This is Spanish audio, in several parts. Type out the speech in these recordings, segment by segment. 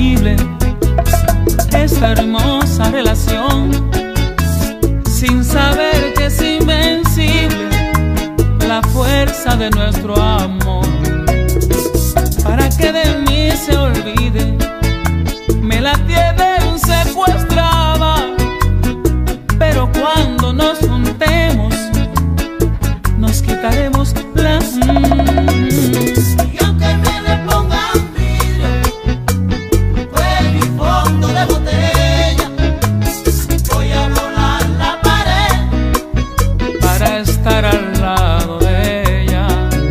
imposible esta hermosa relación, sin saber que es invencible la fuerza de nuestro amor. Para que de mí se olvide, me la tienen secuestrada, pero cuando nos juntemos nos quitaremos las y aunque me le pongan vidrio, fuego y fondo de botella, voy a volar la pared para estar al lado de ella.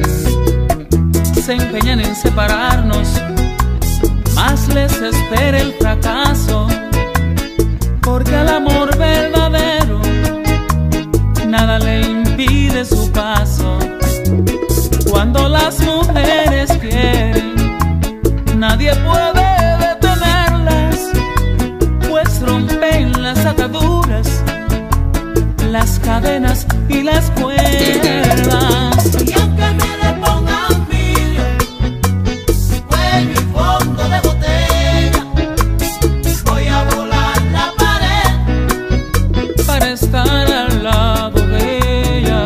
Se empeñan en separarnos, más les espera el fracaso, porque al amor verdadero nada le impide su paso. Cuando las mujeres quieren, nadie puede detenerlas, pues rompen las ataduras, las cadenas y las cuerdas. y aunque me le pongan vidrio, fuego y fondo de botella, voy a volar la pared Para estar al lado de ella.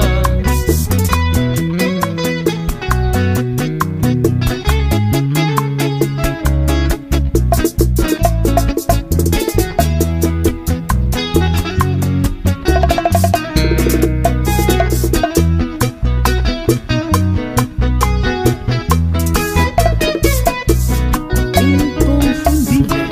Inconfundible.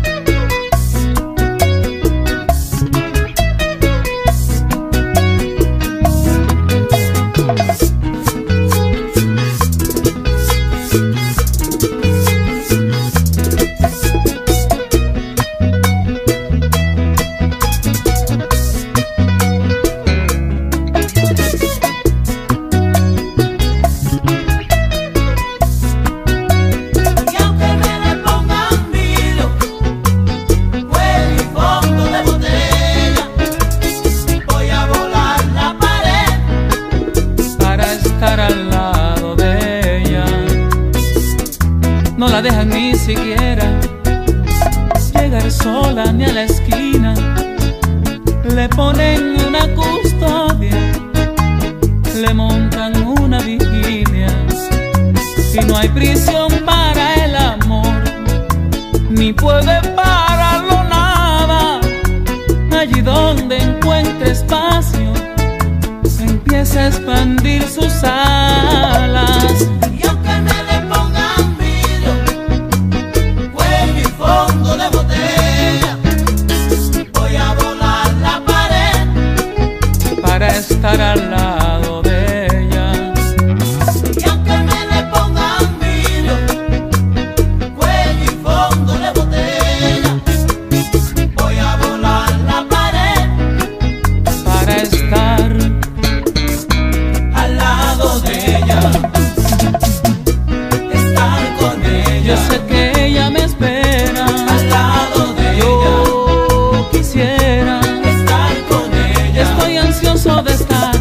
y aunque me le pongan vidrio, fuego y fondo de botella, voy a volar la pared Para estar al lado de ella. No la dejan ni siquiera llegar sola ni a la esquina, le ponen una custodia, le montan una vigilia, y no hay prisión para el amor, ni puede pararlo nada. Allí donde encuentre espacio, empieza a expandir sus alas. y aunque me le pongan vidrio, fuego y fondo de botella, voy a volar la pared Para estar al lado de ella. y aunque me le pongan vidrio, fuego y fondo de botella, voy a volar la pared Para estar al lado de ella, estar con ella, yo sé que ella me espera. al lado de ella, Yo quisiera, estar con ella. estoy ansioso de estar